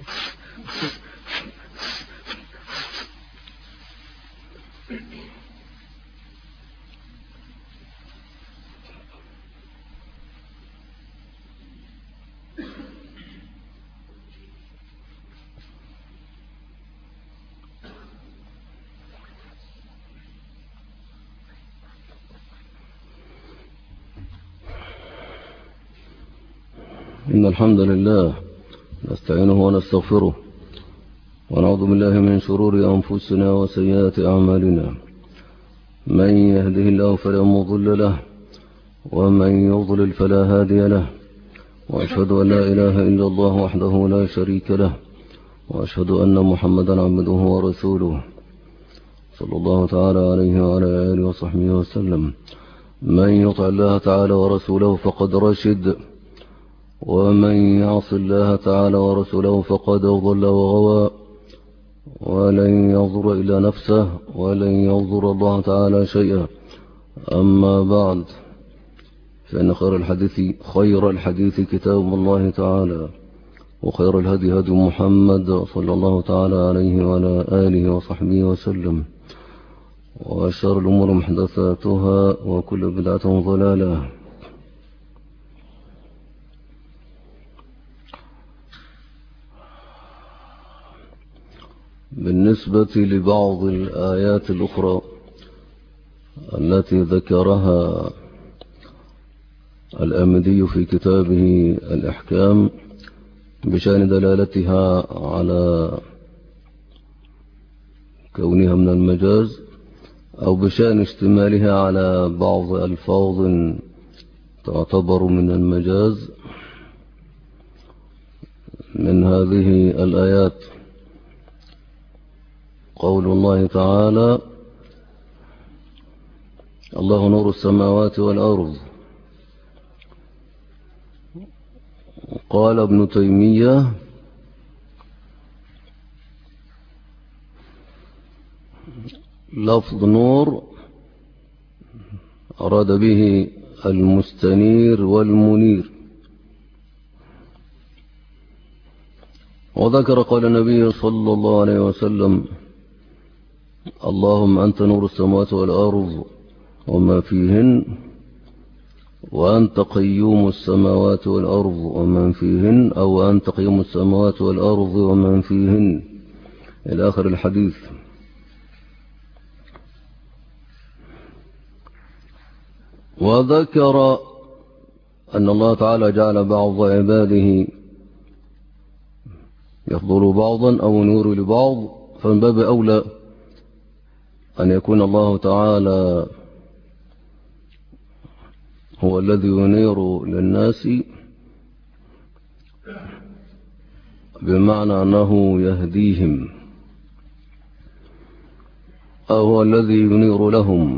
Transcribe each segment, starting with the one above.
إن الحمد لله نستعينه ونستغفره ونعوذ بالله من شرور أنفسنا وسيئات أعمالنا. من يهده الله فلا مضل له ومن يضلل فلا هادي له، وأشهد أن لا إله إلا الله وحده لا شريك له، وأشهد أن محمدا عبده ورسوله صلى الله تعالى عليه وعلى آله وصحبه وسلم. من يطع الله تعالى ورسوله فقد رشد، ومن يعص الله تعالى ورسوله فقد ضل وغوى، ولن يضر إلا نفسه ولن يضر الله تعالى شيئا. أما بعد، فإن خير الحديث كتاب الله تعالى، وخير الهدي هدي محمد صلى الله تعالى عليه وعلى آله وصحبه وسلم، وشر الأمور محدثاتها وكل بدعة ضلالة. بالنسبة لبعض الآيات الأخرى التي ذكرها الآمدي في كتابه الإحكام بشأن دلالتها على كونها من المجاز، أو بشأن اشتمالها على بعض ألفاظ تعتبر من المجاز، من هذه الآيات قول الله تعالى: الله نور السماوات والأرض. قال ابن تيمية: لفظ نور أراد به المستنير والمنير. وذكر قول النبي صلى الله عليه وسلم: اللهم أنت نور السماوات والأرض وما فيهن، وأنت قيوم السماوات والأرض ومن فيهن، أو أنت قيوم السماوات والأرض ومن فيهن، إلى آخر الحديث. وذكر أن الله تعالى جعل بعض عباده يفضل بعضا أو نور لبعض، فمن باب أولى أن يكون الله تعالى هو الذي ينير للناس، بمعنى أنه يهديهم، أو هو الذي ينير لهم.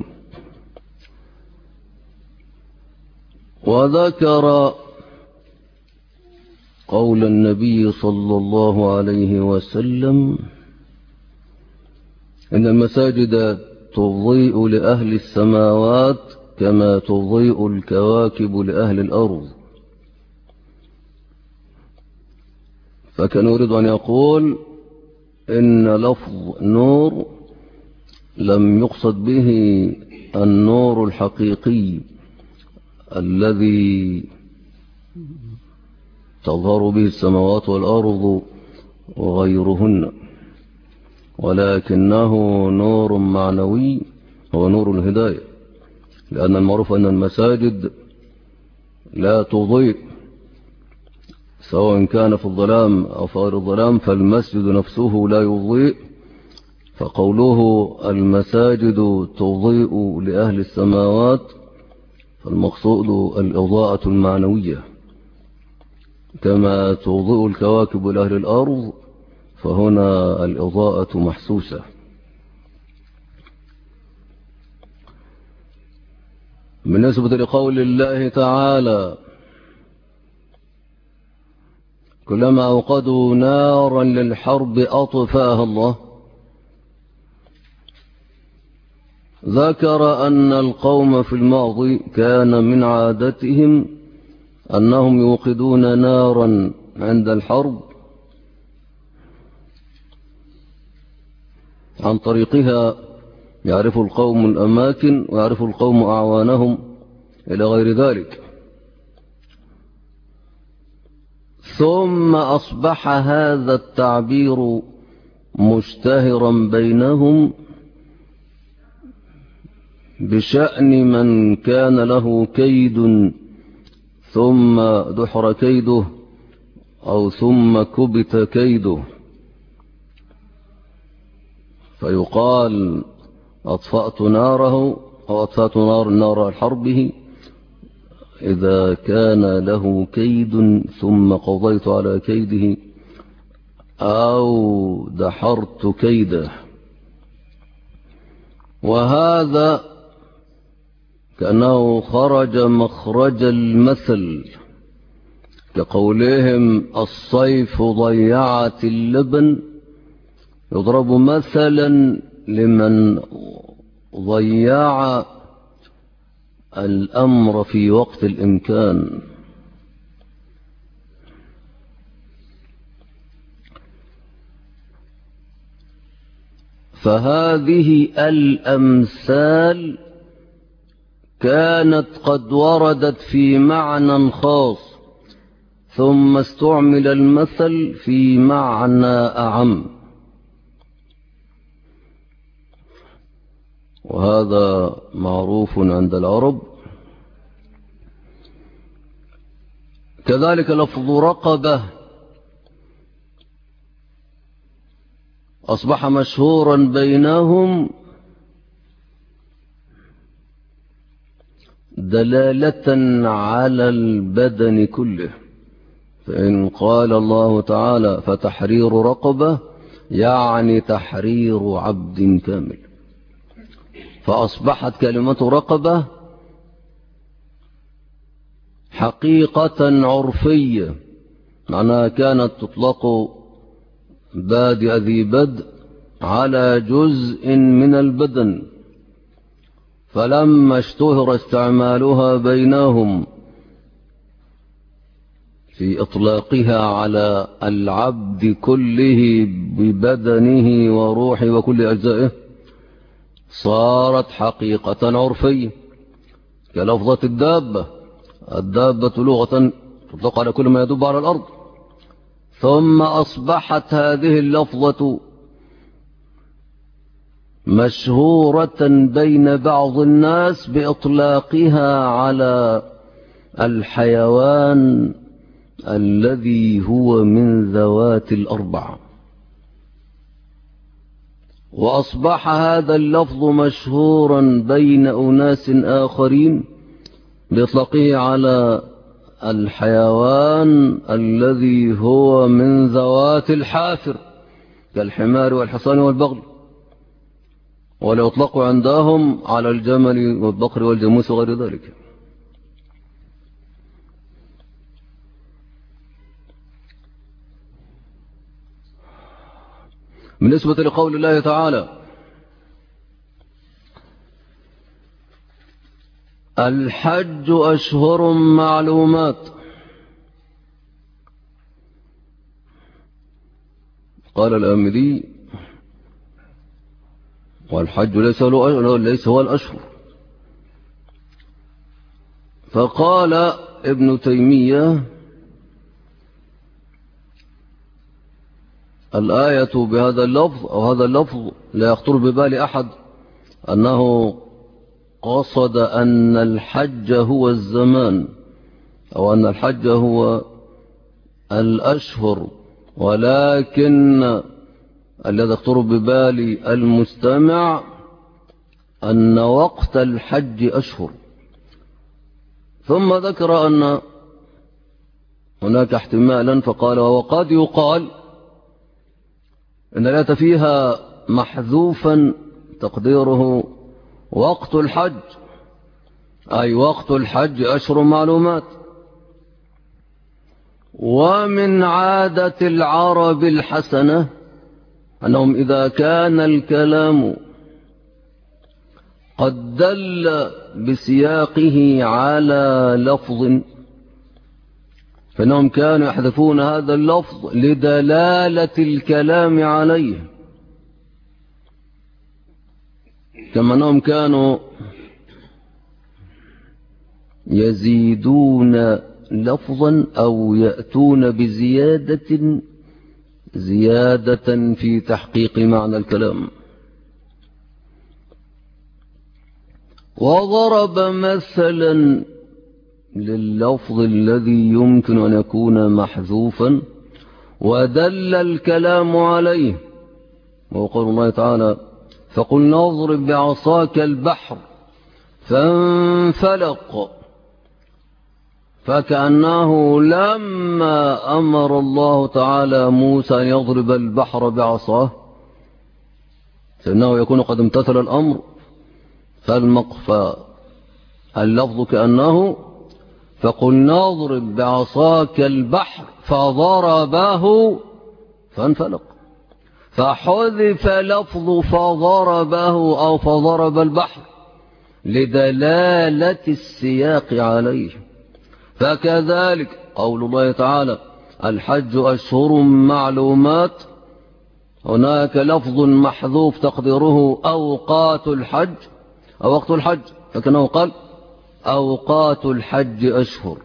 وذكر قول النبي صلى الله عليه وسلم: إن المساجد تضيء لأهل السماوات كما تضيء الكواكب لأهل الأرض. فكان يريد أن يقول إن لفظ نور لم يقصد به النور الحقيقي الذي تظهر به السماوات والأرض وغيرهن، ولكنه نور معنوي، هو نور الهداية. لأن المعروف أن المساجد لا تضيء، سواء كان في الظلام أو في غير الظلام، فالمسجد نفسه لا يضيء. فقوله المساجد تضيء لأهل السماوات، فالمقصود الإضاءة المعنوية، كما تضيء الكواكب لأهل الأرض، فهنا الإضاءة محسوسة. بالنسبة لقول الله تعالى: كلما أوقدوا نارا للحرب أطفاها الله، ذكر أن القوم في الماضي كان من عادتهم أنهم يوقدون نارا عند الحرب عن طريقها يعرف القوم الأماكن ويعرف القوم أعوانهم إلى غير ذلك. ثم أصبح هذا التعبير مشتهرا بينهم بشأن من كان له كيد ثم دحر كيده أو ثم كبت كيده، فيقال أطفأت ناره أو أطفأت نار حربه إذا كان له كيد ثم قضيت على كيده أو دحرت كيده. وهذا كأنه خرج مخرج المثل، كقولهم الصيف ضيعت اللبن، يضرب مثلا لمن ضيع الأمر في وقت الإمكان. فهذه الأمثال كانت قد وردت في معنى خاص ثم استعمل المثل في معنى أعم، وهذا معروف عند العرب. كذلك لفظ رقبة أصبح مشهورا بينهم دلالة على البدن كله، فإن قال الله تعالى فتحرير رقبة يعني تحرير عبد كامل، فأصبحت كلمة رقبة حقيقة عرفية، معناها كانت تطلق بادئ ذي بدء على جزء من البدن، فلما اشتهر استعمالها بينهم في إطلاقها على العبد كله ببدنه وروحه وكل أجزائه صارت حقيقة عرفية، كلفظة الدابة. الدابة لغة تطلق على كل ما يدب على الأرض، ثم أصبحت هذه اللفظة مشهورة بين بعض الناس بإطلاقها على الحيوان الذي هو من ذوات الأربع، وأصبح هذا اللفظ مشهورا بين أناس آخرين بإطلاقه على الحيوان الذي هو من ذوات الحافر كالحمار والحصان والبغل، ولا يطلق عندهم على الجمل والبقر والجاموس وغير ذلك. بالنسبة لقول الله تعالى الحج أشهر معلومات، قال الآمدي والحج ليس هو الأشهر. فقال ابن تيمية الآية بهذا اللفظ أو هذا اللفظ لا يخطر ببال أحد أنه قصد أن الحج هو الزمان أو أن الحج هو الأشهر، ولكن الذي يخطر ببال المستمع أن وقت الحج أشهر. ثم ذكر أن هناك احتمالا فقال وقد يقال إن الآية فيها محذوفا تقديره وقت الحج، أي وقت الحج أشهر معلومات. ومن عادة العرب الحسنة أنهم إذا كان الكلام قد دل بسياقه على لفظ فإنهم كانوا يحذفون هذا اللفظ لدلالة الكلام عليه. كما أنهم كانوا يزيدون لفظا أو يأتون زيادة في تحقيق معنى الكلام. وضرب مثلا لللفظ الذي يمكن أن يكون محذوفا ودل الكلام عليه، وقال الله تعالى: فقلنا اضرب بعصاك البحر فانفلق، فكأنه لما أمر الله تعالى موسى أن يضرب البحر بعصاه فإنه يكون قد امتثل الأمر، فاللفظ كأنه فقلنا اضرب بعصاك البحر فضربه فانفلق، فحذف لفظ فضربه أو فضرب البحر لدلالة السياق عليه. فكذلك قول الله تعالى: الحج أشهر معلومات، هناك لفظ محذوف تقديره أوقات الحج أو وقت الحج، فكأنه قال: أوقات الحج أشهر.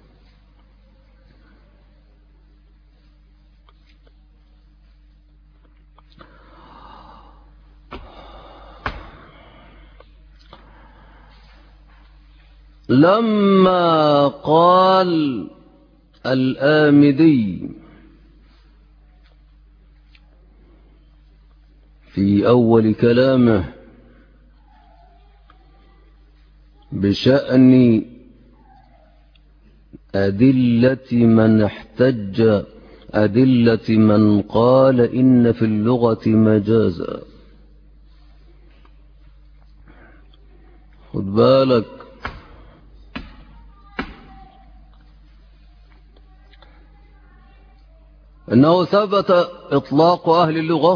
لما قال الآمدي في أول كلامه بشأن أدلة من قال إن في اللغة مجازا، خد بالك، أنه ثبت إطلاق أهل اللغة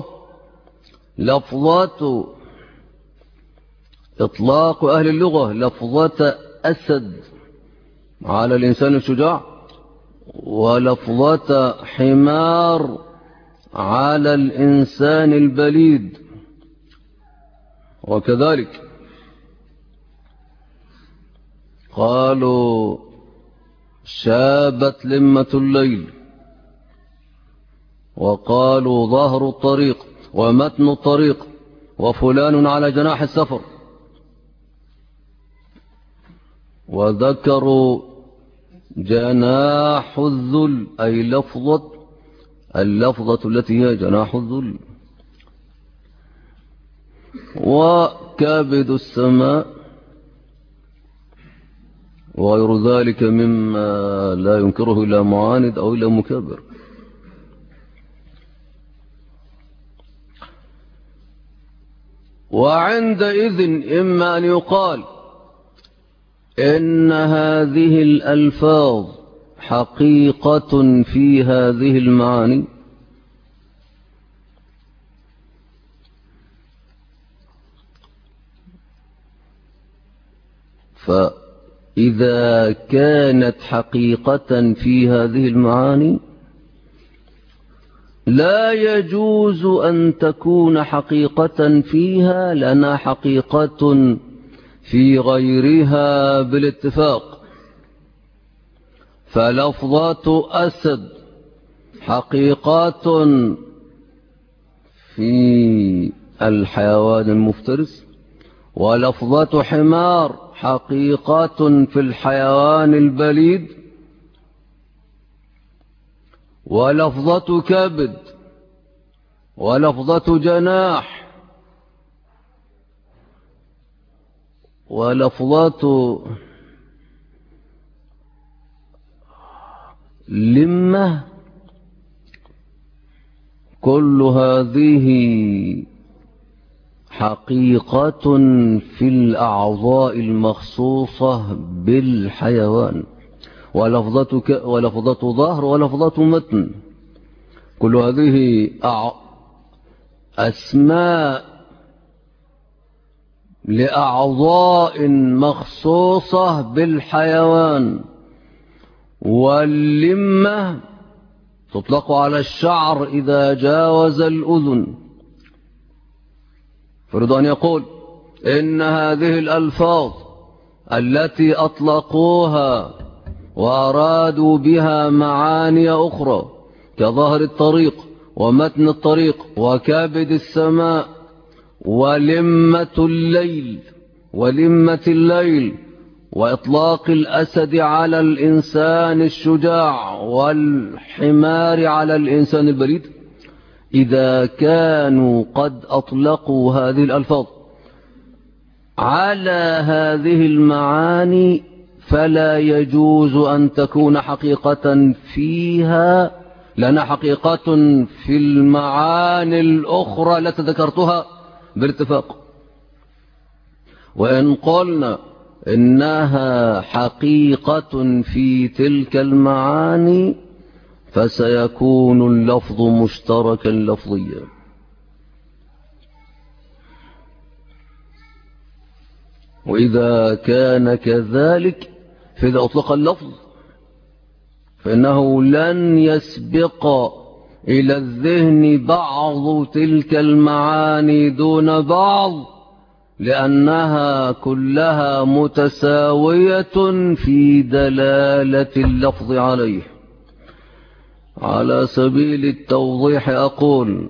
لفظة أسد على الإنسان الشجاع، ولفظة حمار على الإنسان البليد. وكذلك قالوا: شابت لمة الليل، وقالوا: ظهر الطريق ومتن الطريق، وفلان على جناح السفر. وذكروا جناح الذل، أي اللفظة التي هي جناح الذل. وكابد السماء وغير ذلك مما لا ينكره إلا معاند أو إلا مكابر. وعندئذ إما أن يقال إن هذه الألفاظ حقيقة في هذه المعاني، فإذا كانت حقيقة في هذه المعاني لا يجوز أن تكون حقيقة فيها لنا حقيقة في غيرها بالاتفاق. فلفظات أسد حقيقات في الحيوان المفترس، ولفظات حمار حقيقات في الحيوان البليد، ولفظة كبد ولفظة جناح ولفظة لمة، كل هذه حقيقة في الأعضاء المخصوصة بالحيوان، ولفظة ظهر ولفظة متن، كل هذه أسماء لأعضاء مخصوصة بالحيوان. واللمة تطلق على الشعر إذا جاوز الأذن. فرض أن يقول: إن هذه الألفاظ التي أطلقوها وأرادوا بها معاني أخرى كظهر الطريق ومتن الطريق وكبد السماء ولمة الليل وإطلاق الأسد على الإنسان الشجاع والحمار على الإنسان البريد، إذا كانوا قد أطلقوا هذه الألفاظ على هذه المعاني فلا يجوز أن تكون حقيقة فيها لنا حقيقة في المعاني الأخرى التي ذكرتها باتفاق. وإن قلنا إنها حقيقة في تلك المعاني فسيكون اللفظ مشتركا لفظيا. وإذا كان كذلك فإذا أطلق اللفظ فإنه لن يسبق إلى الذهن بعض تلك المعاني دون بعض، لأنها كلها متساوية في دلالة اللفظ عليه. على سبيل التوضيح أقول: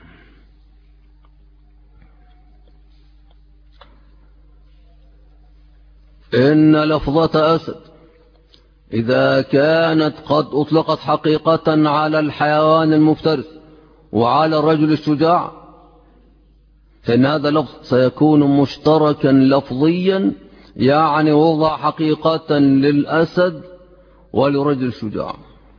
إن لفظة أسد إذا كانت قد أطلقت حقيقة على الحيوان المفترس وعلى الرجل الشجاع فإن هذا اللفظ سيكون مشتركا لفظيا، يعني وضع حقيقة للأسد ولرجل الشجاع.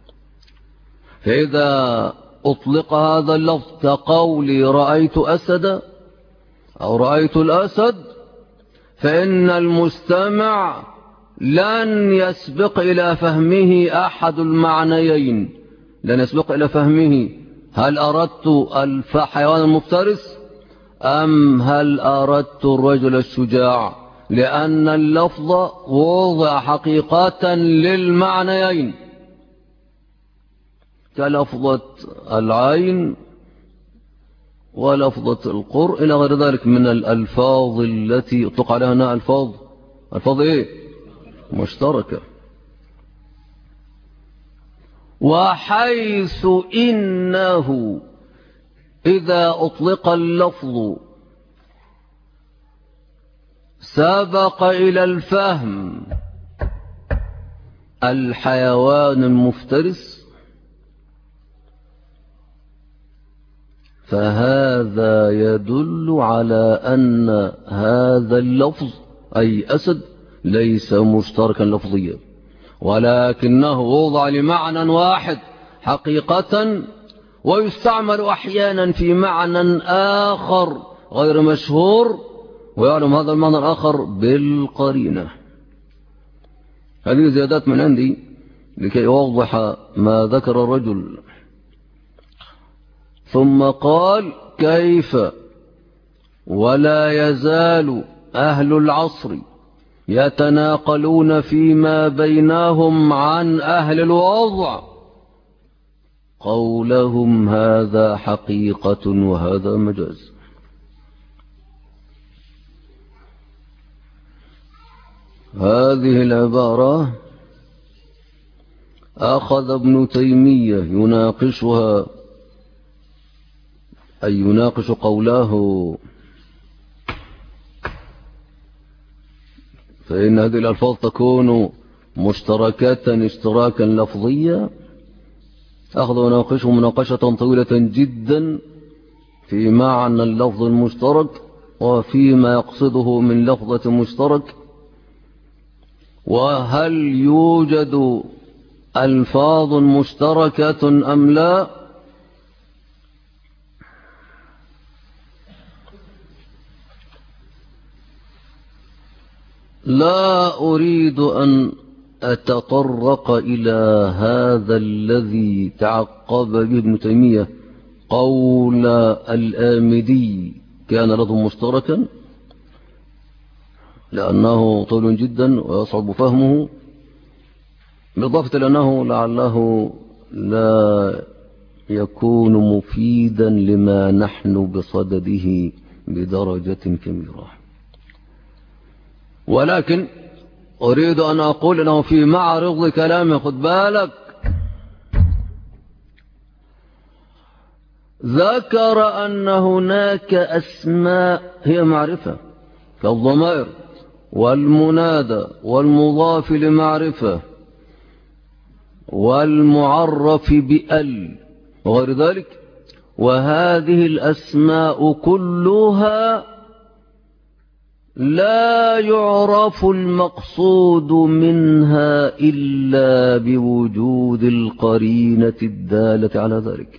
فإذا أطلق هذا اللفظ كقولي رأيت أسدا أو رأيت الأسد فإن المستمع لن يسبق إلى فهمه أحد المعنيين، لن يسبق إلى فهمه هل أردت الحيوان المفترس أم هل أردت الرجل الشجاع، لأن اللفظ وضع حقيقة للمعنيين كلفظة العين ولفظة القرء إلى غير ذلك من الألفاظ التي يطلق عليها هنا ألفاظ إيه؟ مشتركة. وحيث إنه إذا أطلق اللفظ سبق إلى الفهم الحيوان المفترس فهذا يدل على أن هذا اللفظ أي أسد ليس مشتركا لفظيا، ولكنه وضع لمعنى واحد حقيقة، ويستعمل أحيانا في معنى آخر غير مشهور، ويعلم هذا المعنى الآخر بالقرينة. هذه زيادات من عندي لكي يوضح ما ذكر الرجل. ثم قال: كيف ولا يزال أهل العصر يتناقلون فيما بينهم عن أهل الوضع قولهم هذا حقيقة وهذا مجاز. هذه العبارة أخذ ابن تيمية يناقشها، أي يناقش قوله فإن هذه الألفاظ تكون مشتركة اشتراكا لفظيا. أخذ وناقشه مناقشة طويلة جدا في معنى اللفظ المشترك وفيما يقصده من لفظة مشترك، وهل يوجد ألفاظ مشتركة أم لا. لا أريد أن أتطرق إلى هذا الذي تعقب به ابن تيمية قول الآمدي كان لفظ مشتركا، لأنه طول جدا ويصعب فهمه، بالإضافة لأنه لعله لا يكون مفيدا لما نحن بصدده بدرجة كبيرة. ولكن أريد أن أقول أنه في معرض كلامه خد بالك ذكر أن هناك أسماء هي معرفة كالضمائر والمنادى والمضاف لمعرفة والمعرف بأل وغير ذلك، وهذه الأسماء كلها لا يعرف المقصود منها إلا بوجود القرينة الدالة على ذلك.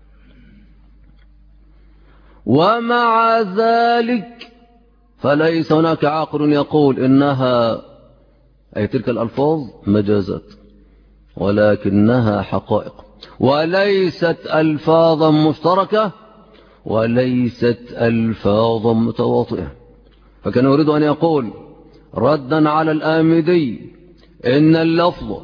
ومع ذلك فليس هناك عاقل يقول إنها أي تلك الألفاظ مجازات، ولكنها حقائق وليست ألفاظا مشتركة وليست ألفاظا متواطئة. فكان يريد أن يقول ردا على الآمدي إن اللفظ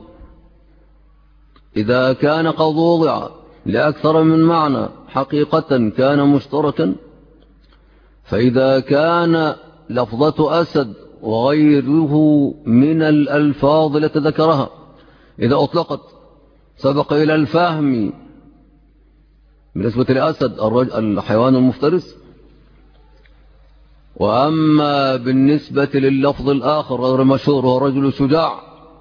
إذا كان قد وضع لأكثر من معنى حقيقة كان مشتركا، فإذا كان لفظة أسد وغيره من الألفاظ التي ذكرها إذا أطلقت سبق إلى الفهم بالنسبة لأسد الحيوان المفترس، وأما بالنسبة لللفظ الآخر غير المشهور هو رجل شجاع،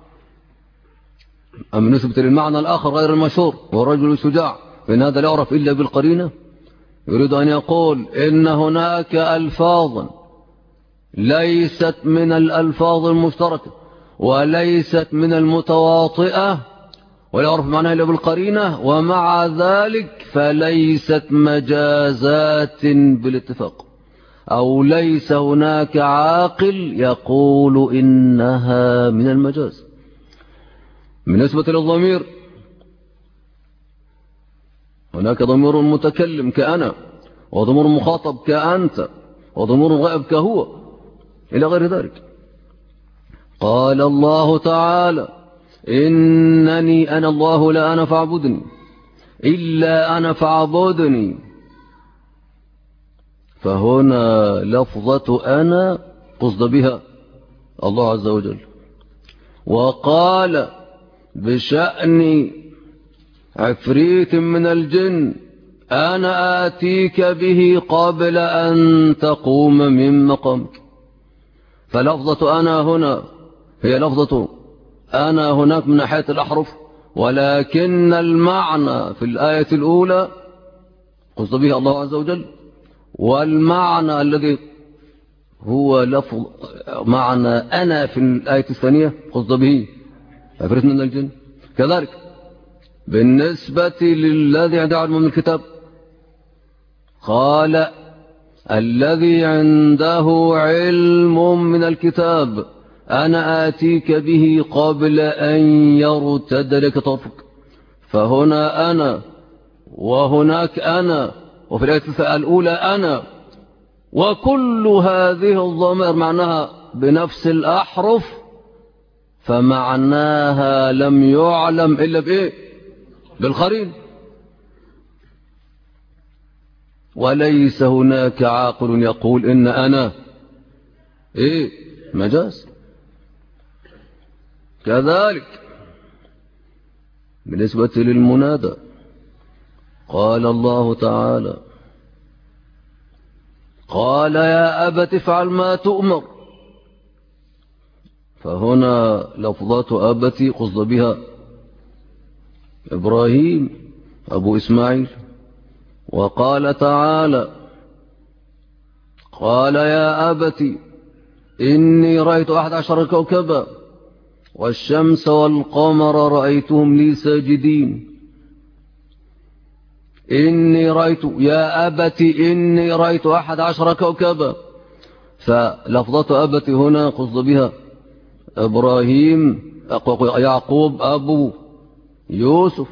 أما بالنسبة للمعنى الآخر غير المشهور هو رجل شجاع، فإن هذا لا يعرف إلا بالقرينة. يريد أن يقول إن هناك ألفاظا ليست من الألفاظ المشتركة وليست من المتواطئة ولا يعرف معناها إلا بالقرينة، ومع ذلك فليست مجازات بالاتفاق، أو ليس هناك عاقل يقول إنها من المجاز. بالنسبة للضمير هناك ضمير متكلم كأنا، وضمير مخاطب كأنت، وضمير غائب كهو، إلى غير ذلك. قال الله تعالى إنني أنا الله لا أنا فاعبدني إلا أنا فاعبدني، فهنا لفظة أنا قصد بها الله عز وجل. وقال بشأن عفريت من الجن أنا آتيك به قبل أن تقوم من مقامك، فلفظة أنا هنا هي لفظة أنا هناك من ناحية الأحرف، ولكن المعنى في الآية الأولى قصد به الله عز وجل، والمعنى الذي هو لفظ معنى أنا في الآية الثانية قصد به عفريت من الجن. كذلك بالنسبة للذي عنده علم من الكتاب قال الذي عنده علم من الكتاب أنا آتيك به قبل أن يرتد لك طرفك، فهنا أنا وهناك أنا، وفي الآية الأولى أنا، وكل هذه الضمائر معناها بنفس الأحرف، فمعناها لم يعلم إلا بإيه؟ بالقرين. وليس هناك عاقل يقول إن أنا إيه؟ مجاز. كذلك بالنسبة للمنادى قال الله تعالى قال يا أبت افعل ما تؤمر، فهنا لفظة أبتي قصد بها إبراهيم أبو إسماعيل. وقال تعالى قال يا أبتي إني رأيت 11 كوكبا والشمس والقمر رأيتهم لي ساجدين. إني رأيت يا أبتي إني رأيت 11 كوكبا، فلفظة أبتي هنا قصد بها إبراهيم يعقوب أبو يوسف.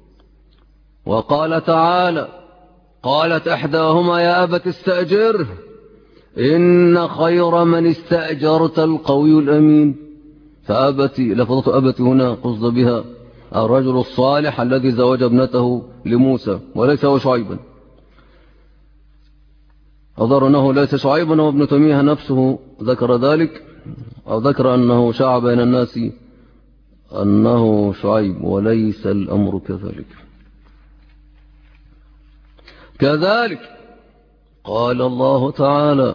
وقال تعالى قالت إحداهما يا أبت استأجره إن خير من استأجرت القوي الأمين، فأبتي لفظة أبتي هنا قصد بها الرجل الصالح الذي زوج ابنته لموسى وليس هو شعيبا. أظهر أنه ليس شعيبا، وابن تيمية نفسه ذكر ذلك أو ذكر أنه شاع بين الناس أنه شعيب، وليس الأمر كذلك. كذلك قال الله تعالى: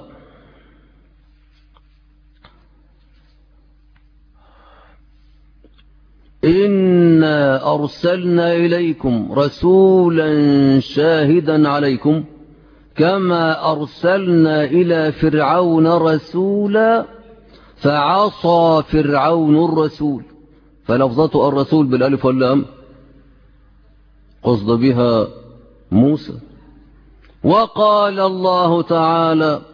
إنا أرسلنا إليكم رسولا شاهدا عليكم كما أرسلنا إلى فرعون رسولا فعصى فرعون الرسول. فلفظة الرسول بالألف واللام قصد بها موسى. وقال الله تعالى: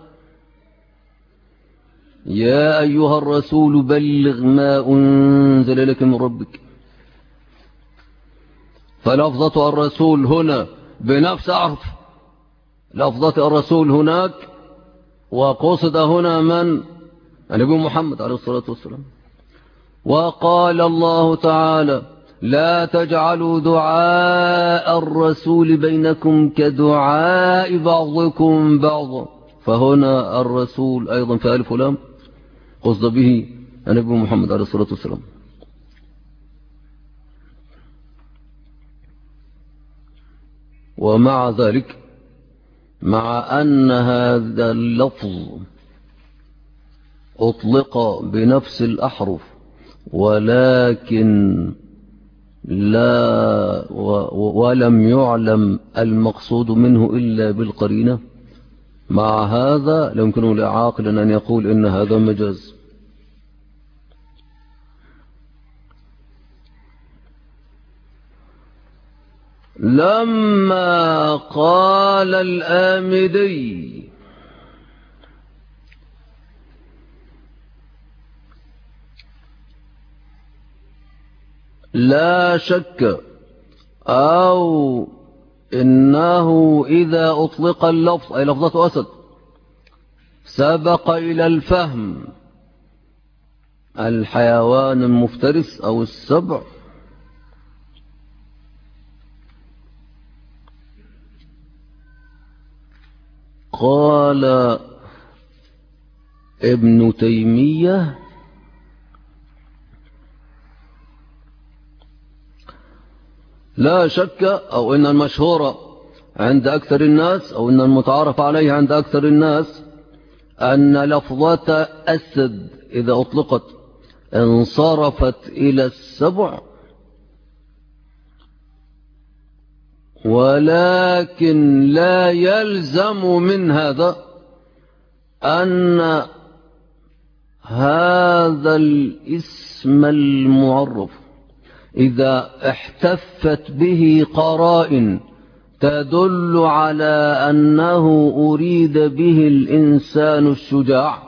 يا أيها الرسول بلغ ما أنزل لك من ربك. فلفظة الرسول هنا بنفس عرف لفظة الرسول هناك، وقصد هنا من؟ النبي محمد عليه الصلاة والسلام. وقال الله تعالى: لا تجعلوا دعاء الرسول بينكم كدعاء بعضكم بعضا. فهنا الرسول أيضا في ألف ولام قصد به النبي محمد عليه الصلاة والسلام. ومع ذلك، مع أن هذا اللفظ أطلق بنفس الأحرف ولكن ولم يعلم المقصود منه إلا بالقرينة، مع هذا لا يمكن لعاقل أن يقول إن هذا مجاز. لما قال الآمدي: لا شك أو إنه إذا أطلق اللفظ أي لفظة أسد سبق إلى الفهم الحيوان المفترس أو السبع، قال ابن تيمية: لا شك أو إن المشهور عند أكثر الناس أو إن المتعارف عليه عند أكثر الناس أن لفظة أسد إذا أطلقت انصرفت إلى السبع، ولكن لا يلزم من هذا أن هذا الاسم المعرف إذا احتفت به قرائن تدل على أنه أريد به الإنسان الشجاع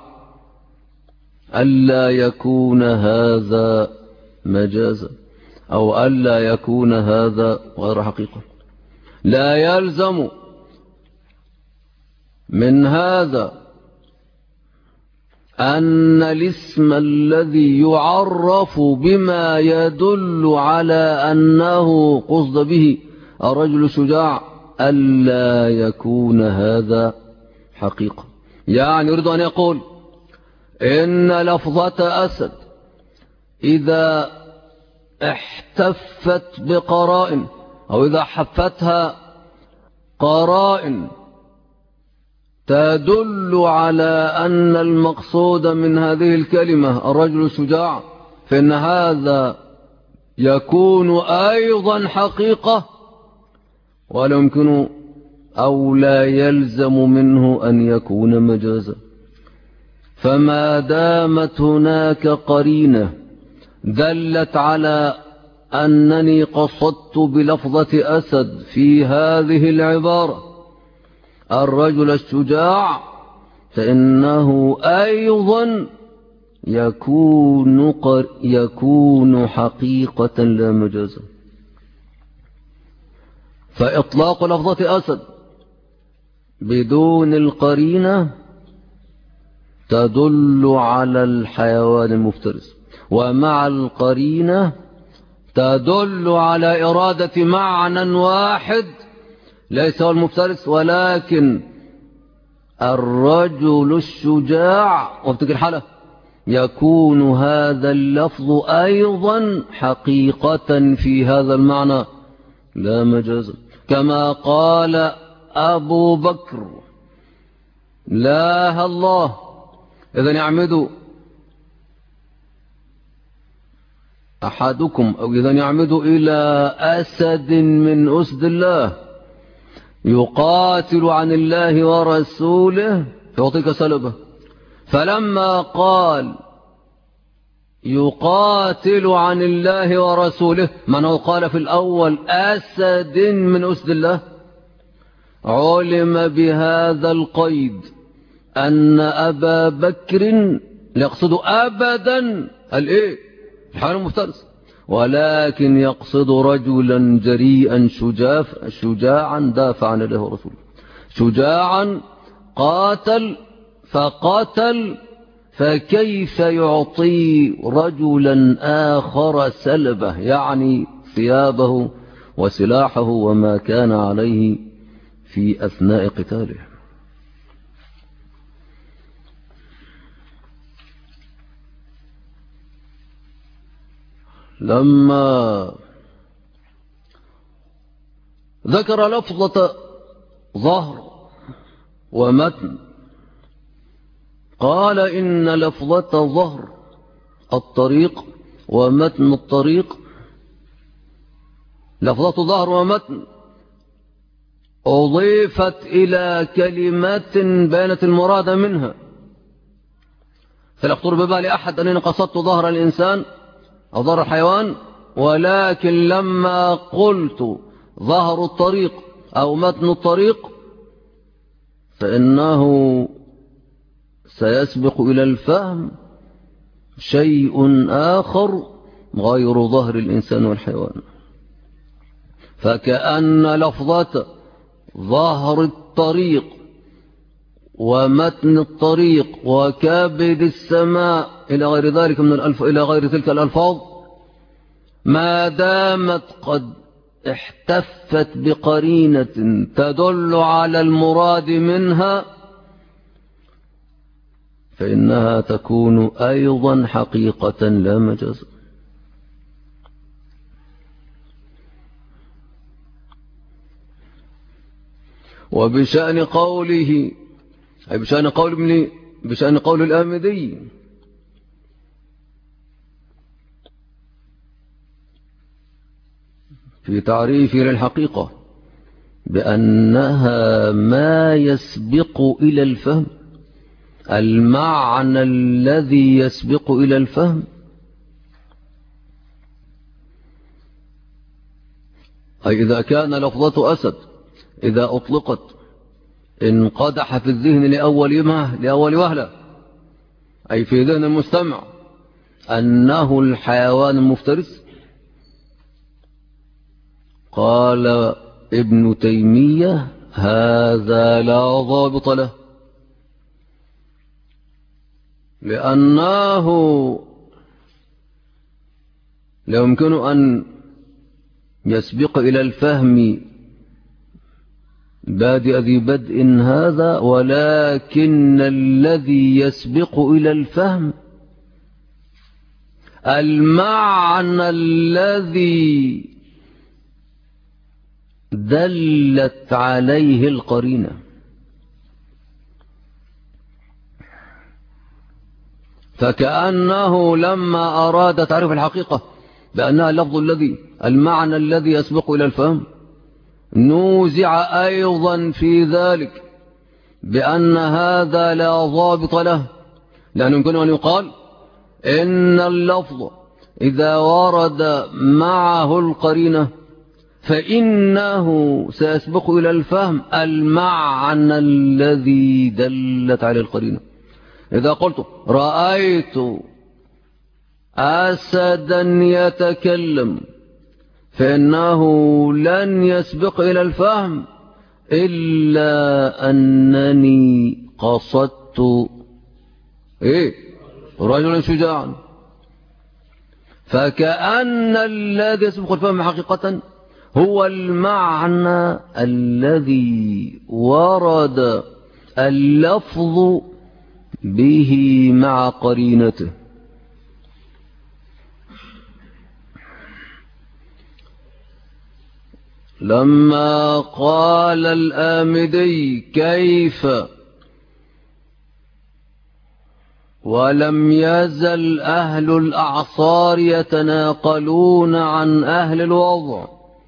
ألا يكون هذا مجازا أو ألا يكون هذا غير حقيقة. لا يلزم من هذا أن الاسم الذي يعرف بما يدل على أنه قصد به الرجل الشجاع ألا يكون هذا حقيقة. يعني يريد أن يقول إن لفظة أسد إذا احتفت بقرائن أو إذا حفتها قرائن تدل على أن المقصود من هذه الكلمة الرجل الشجاع، فإن هذا يكون أيضا حقيقة ولا يمكن أو لا يلزم منه أن يكون مجازا. فما دامت هناك قرينة دلت على أنني قصدت بلفظة أسد في هذه العبارة الرجل الشجاع، فإنه أيضا يكون حقيقة لا مجازا. فإطلاق لفظة أسد بدون القرينة تدل على الحيوان المفترس، ومع القرينة تدل على إرادة معنى واحد ليس هو المفترس ولكن الرجل الشجاع. وابتك الحالة يكون هذا اللفظ أيضا حقيقة في هذا المعنى لا مجازا، كما قال أبو بكر لا الله. إذن يعمد أحدكم أو إذن يعمد إلى أسد من أسد الله يقاتل عن الله ورسوله يعطيك سلبه. فلما قال يقاتل عن الله ورسوله من قال في الأول أسد من أسد الله، علم بهذا القيد أن أبا بكر يقصد أبدا الحال المفترس، ولكن يقصد رجلا جريئا شجاعا دافع عن الله ورسوله، شجاعا قاتل فقاتل، فكيف يعطي رجلا آخر سلبه يعني ثيابه وسلاحه وما كان عليه في أثناء قتاله. لما ذكر لفظة ظهر ومتن قال إن لفظة ظهر الطريق ومتن الطريق، لفظة ظهر ومتن أضيفت إلى كلمات بينت المراد منها، فلا يخطر ببال أحد أنني قصدت ظهر الإنسان أو ظهر الحيوان، ولكن لما قلت ظهر الطريق أو متن الطريق فإنه سيسبق إلى الفهم شيء آخر غير ظهر الإنسان والحيوان. فكأن لفظة ظهر الطريق ومتن الطريق وكبد السماء إلى غير ذلك إلى غير تلك الألفاظ ما دامت قد احتفت بقرينة تدل على المراد منها فإنها تكون أيضا حقيقة لا مجاز. وبشأن قوله أي بشأن قول الآمدي في تعريفه للحقيقة بأنها ما يسبق إلى الفهم، المعنى الذي يسبق إلى الفهم، أي إذا كان لفظة أسد إذا أطلقت انقدح في الذهن لأول وهلة، أي في ذهن المستمع أنه الحيوان المفترس. قال ابن تيمية هذا لا ضابط له، لأنه لا يمكن أن يسبق إلى الفهم بادئ ذي بدء هذا، ولكن الذي يسبق إلى الفهم المعنى الذي دلت عليه القرينة. فكأنه لما أراد تعريف الحقيقة بأنها اللفظ المعنى الذي يسبق إلى الفهم نوزع أيضا في ذلك بأن هذا لا ضابط له، لأنه يمكن أن يقال إن اللفظ إذا ورد معه القرينة فإنه سيسبق إلى الفهم المعنى الذي دلت عليه القرينة. إذا قلت رأيت أسدا يتكلم فإنه لن يسبق إلى الفهم إلا أنني قصدت رجلا شجاعا. فكأن الذي يسبق الفهم حقيقة هو المعنى الذي ورد اللفظ به مع قرينته. لما قال الآمدي كيف ولم يزل أهل الأعصار يتناقلون عن أهل الوضع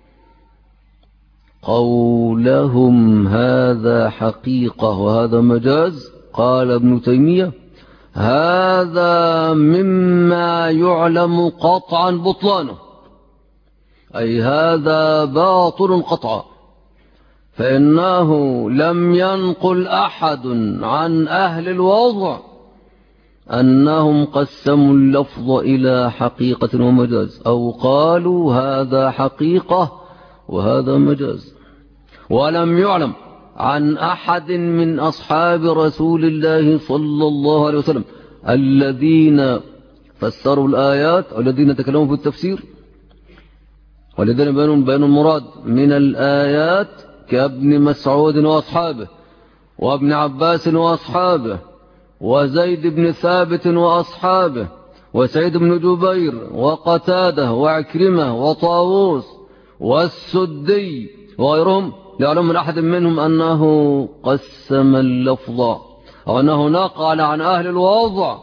قولهم هذا حقيقة وهذا مجاز، قال ابن تيمية هذا مما يعلم قطعا بطلانه، أي هذا باطل قطعا، فإنه لم ينقل أحد عن أهل الوضع أنهم قسموا اللفظ إلى حقيقة ومجاز، أو قالوا هذا حقيقة وهذا مجاز. ولم يعلم عن أحد من أصحاب رسول الله صلى الله عليه وسلم الذين فسروا الآيات والذين تكلموا في التفسير والذين بينوا المراد من الآيات كابن مسعود وأصحابه وابن عباس وأصحابه وزيد بن ثابت وأصحابه وسعيد بن جبير وقتاده وعكرمة وطاووس والسدي وغيرهم، يعلم من أحد منهم أنه قسم اللفظ أو أنه نقل عن أهل الوضع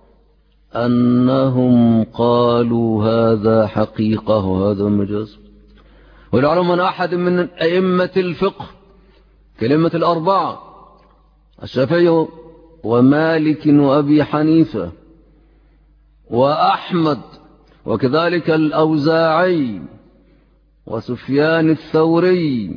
أنهم قالوا هذا حقيقة وهذا مجاز. ويعلم من أحد من أئمة الفقه كلمة الأربعة الشافعي ومالك وأبي حنيفة وأحمد وكذلك الأوزاعي وسفيان الثوري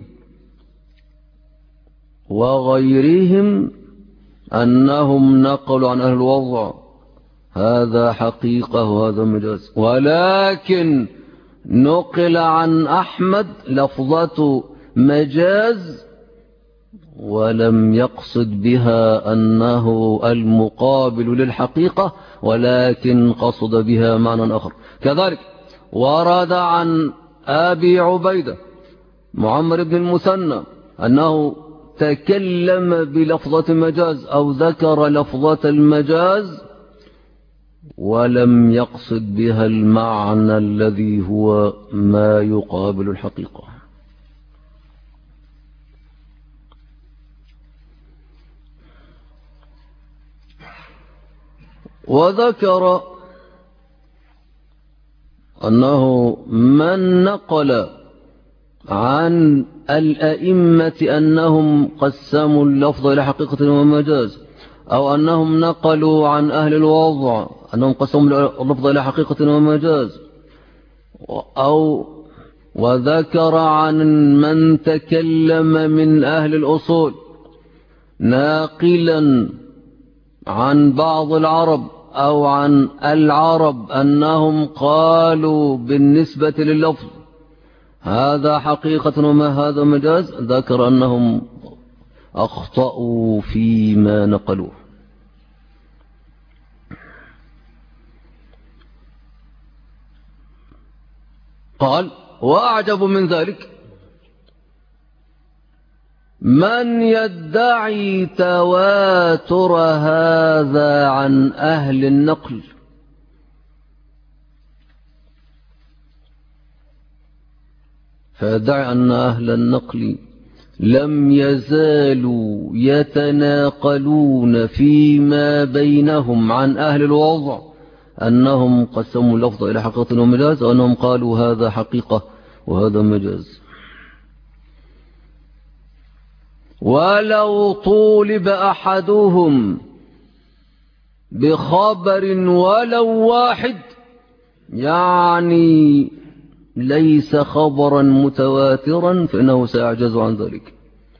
وغيرهم أنهم نقلوا عن أهل الوضع هذا حقيقة وهذا مجاز. ولكن نقل عن أحمد لفظة مجاز ولم يقصد بها أنه المقابل للحقيقة، ولكن قصد بها معنى آخر. كذلك ورد عن أبي عبيدة معمر بن المثنى أنه تكلم بلفظة مجاز أو ذكر لفظة المجاز ولم يقصد بها المعنى الذي هو ما يقابل الحقيقة. وذكر أنه من نقل عن الأئمة أنهم قسموا اللفظ إلى حقيقة ومجاز، أو أنهم نقلوا عن أهل الوضع أنهم قسموا اللفظ إلى حقيقة ومجاز، أو وذكر عن من تكلم من أهل الأصول ناقلا عن بعض العرب أو عن العرب أنهم قالوا بالنسبة لللفظ هذا حقيقة وما هذا مجاز، ذكر أنهم أخطأوا فيما نقلوه. قال وأعجب من ذلك من يدعي تواتر هذا عن أهل النقل، فيدعي أن أهل النقل لم يزالوا يتناقلون فيما بينهم عن أهل الوضع أنهم قسموا اللفظ إلى حقيقة ومجاز، وأنهم قالوا هذا حقيقة وهذا مجاز. ولو طولب أحدهم بخبر ولو واحد، يعني ليس خبرا متواترا، فإنه سيعجز عن ذلك.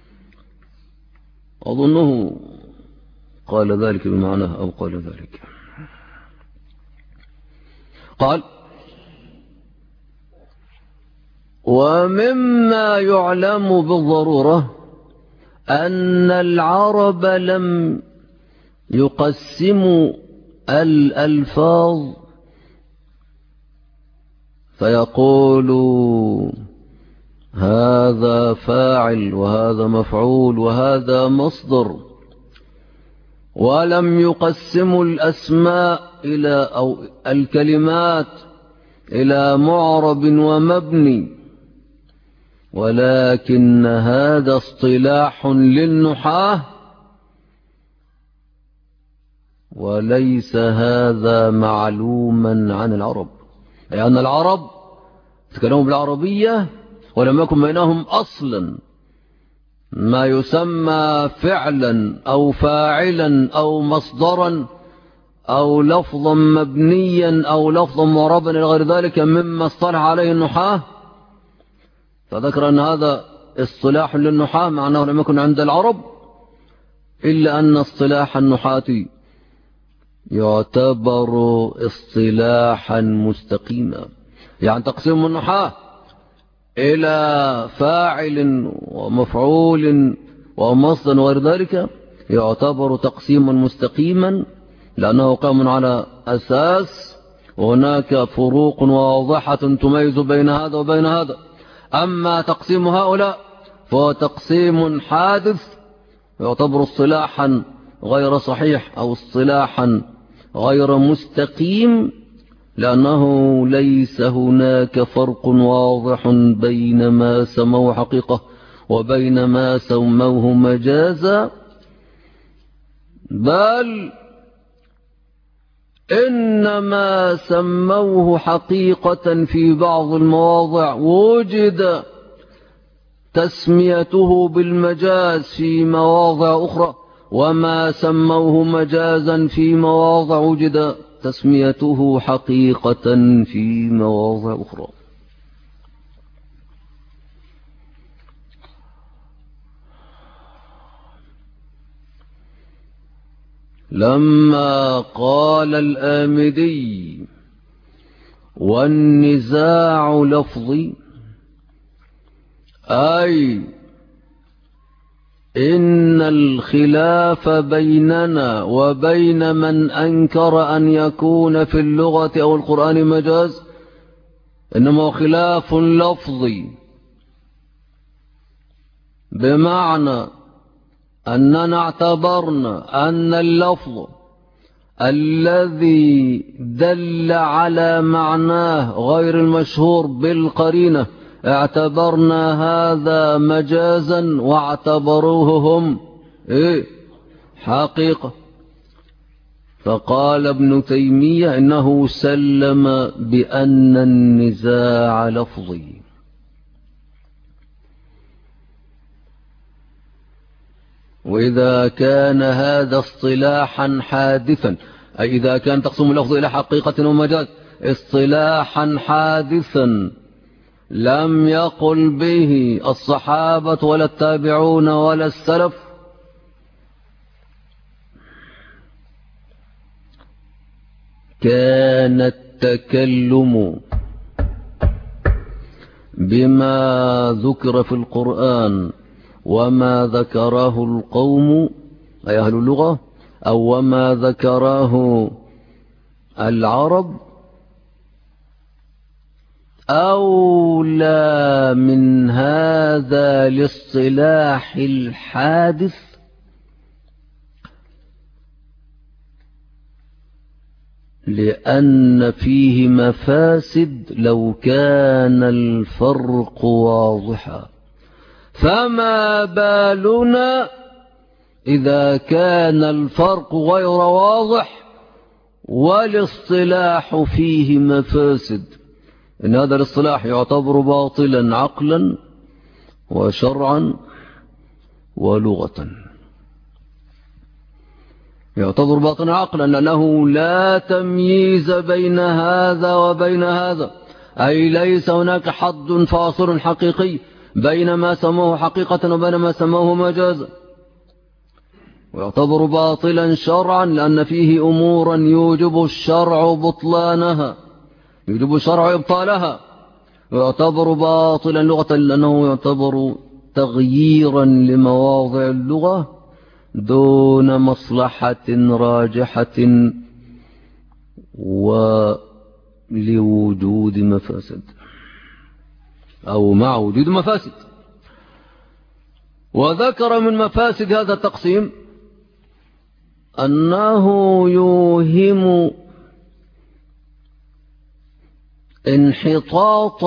أظنه قال ذلك بمعناه أو قال ذلك. قال ومما يعلم بالضرورة أن العرب لم يقسموا الألفاظ فيقولوا هذا فاعل وهذا مفعول وهذا مصدر، ولم يقسموا الأسماء أو الكلمات إلى معرب ومبني، ولكن هذا اصطلاح للنحاة وليس هذا معلوما عن العرب، لأن العرب تكلموا بالعربية ولم يكن بينهم أصلا ما يسمى فعلا أو فاعلا أو مصدرا أو لفظا مبنيا أو لفظا معربا إلى غير ذلك مما اصطلح عليه النحاة. فذكر أن هذا اصطلاح للنحاة مع أنه لم يكن عند العرب، إلا أن اصطلاح النحاة يعتبر اصطلاحا مستقيما. يعني تقسيم النحاة إلى فاعل ومفعول ومصدر وغير ذلك يعتبر تقسيما مستقيما، لأنه قام على أساس وهناك فروق واضحة تميز بين هذا وبين هذا. أما تقسيم هؤلاء فهو تقسيم حادث يعتبر اصطلاحا غير صحيح أو اصطلاحا غير مستقيم، لأنه ليس هناك فرق واضح بين ما سموه حقيقة وبين ما سموه مجازا، بل إنما سموه حقيقة في بعض المواضع وجد تسميته بالمجاز في مواضع أخرى، وما سموه مجازا في مواضع وجد تسميته حقيقة في مواضع أخرى. لما قال الآمدي والنزاع لفظي، أي إن الخلاف بيننا وبين من أنكر أن يكون في اللغة أو القرآن مجاز إنما خلاف لفظي، بمعنى أننا اعتبرنا أن اللفظ الذي دل على معناه غير المشهور بالقرينة اعتبرنا هذا مجازا واعتبروه هم حقيقة. فقال ابن تيمية إنه سلم بأن النزاع لفظي. وإذا كان هذا اصطلاحا حادثا، أي إذا كان تقسم اللفظ إلى حقيقة ومجاز اصطلاحا حادثا لم يقل به الصحابة ولا التابعون ولا السلف، كان التكلم بما ذكر في القرآن وما ذكره القوم أي أهل اللغة أو وما ذكره العرب أولى من هذا الاصطلاح الحادث، لأن فيه مفاسد لو كان الفرق واضحا. فما بالنا إذا كان الفرق غير واضح والاصطلاح فيه مفاسد؟ إن هذا الاصطلاح يعتبر باطلا عقلا وشرعا ولغة. يعتبر باطلا عقلا لأنه لا تمييز بين هذا وبين هذا، أي ليس هناك حد فاصل حقيقي بين ما سموه حقيقة وبين ما سموه مجازا. ويعتبر باطلا شرعا لأن فيه أمورا يوجب الشرع بطلانها، يوجب الشرع إبطالها. ويعتبر باطلا لغة لأنه يعتبر تغييرا لمواضع اللغة دون مصلحة راجحة ولوجود مفاسد أو مع وجود مفاسد. وذكر من مفاسد هذا التقسيم أنه يوهم انحطاط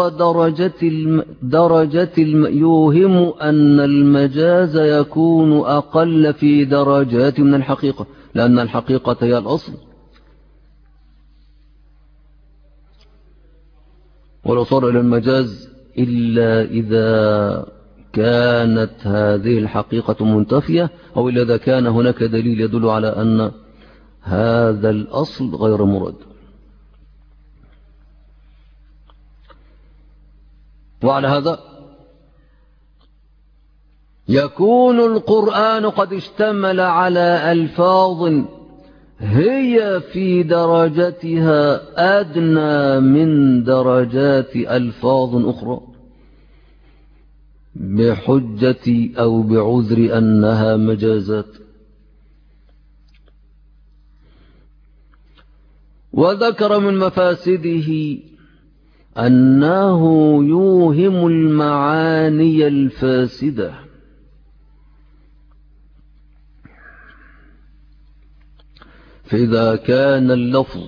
درجة يوهم أن المجاز يكون أقل في درجات من الحقيقة، لأن الحقيقة هي الأصل. ولا صار إلى المجاز إلا إذا كانت هذه الحقيقة منتفية، أو إلا إذا كان هناك دليل يدل على أن هذا الأصل غير مراد. وعلى هذا يكون القرآن قد اشتمل على ألفاظ هي في درجتها أدنى من درجات ألفاظ أخرى بحجة أو بعذر أنها مجازات. وذكر من مفاسده أنه يوهم المعاني الفاسدة، فإذا كان اللفظ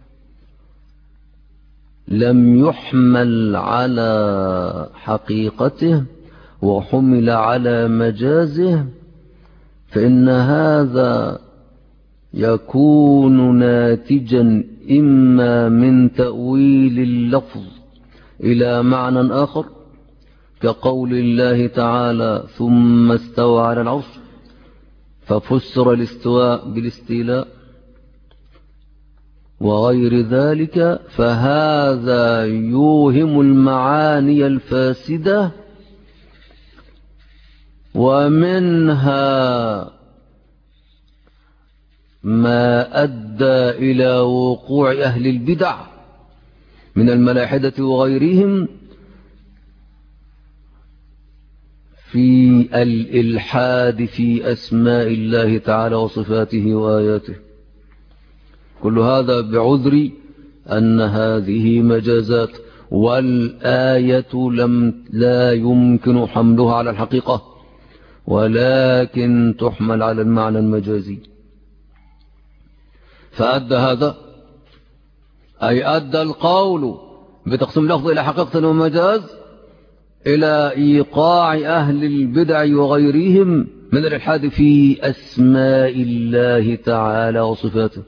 لم يحمل على حقيقته وحمل على مجازه، فإن هذا يكون ناتجا إما من تأويل اللفظ إلى معنى آخر، كقول الله تعالى ثم استوى على العرش ففسر الاستواء بالاستيلاء وغير ذلك، فهذا يوهم المعاني الفاسدة. ومنها ما أدى إلى وقوع أهل البدع من الملاحدة وغيرهم في الإلحاد في أسماء الله تعالى وصفاته وآياته، كل هذا بعذر أن هذه مجازات، والآية لا يمكن حملها على الحقيقة ولكن تحمل على المعنى المجازي. فأدى هذا، أي أدى القول بتقسيم اللفظ إلى حقيقة ومجاز إلى إيقاع أهل البدع وغيرهم من الإلحاد في أسماء الله تعالى وصفاته.